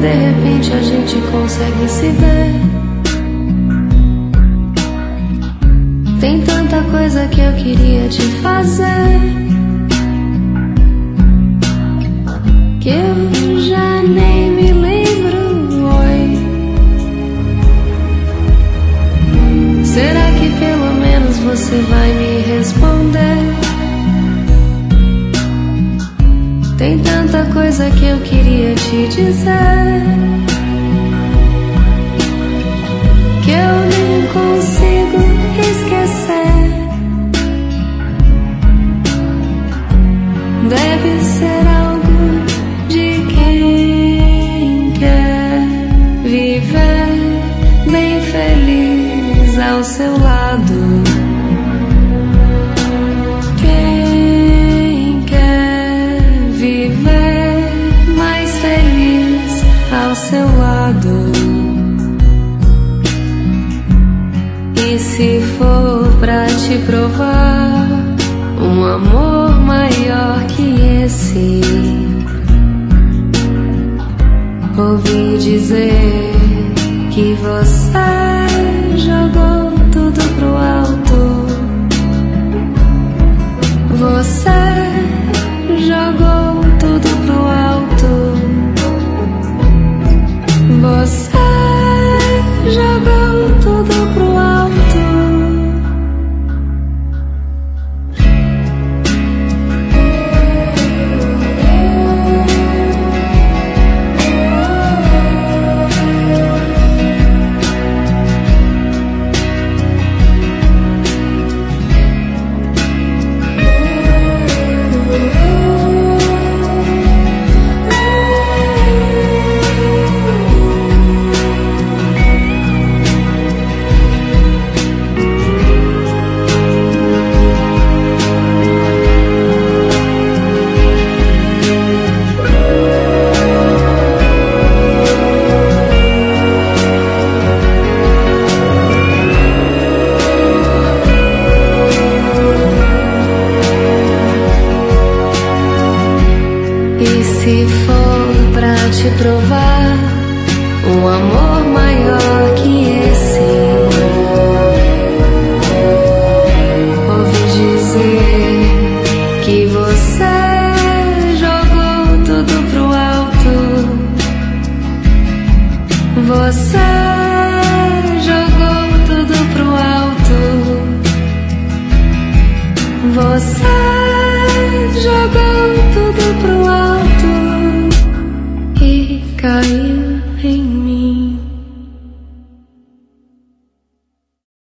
de repente a gente consegue se ver. Tem tanta coisa que eu queria te fazer, que eu já nem me lembro. Oi, será que pelo menos você vai me responder? Tem tanta coisa que eu queria te dizer, que eu nem consigo esquecer. Deve ser algo de quem quer viver bem feliz ao seu lado. Quem quer viver mais feliz ao seu lado. E se for pra te provar um amor maior que esse, ouvi dizer que você jogou tudo pro alto. Você jogou tudo pro alto. Você jogou tudo pro alto. Se for pra te provar um amor maior que esse, ouvi dizer que você jogou tudo pro alto. Você jogou tudo pro alto. Você jogou tudo pro alto. Caiu em mim.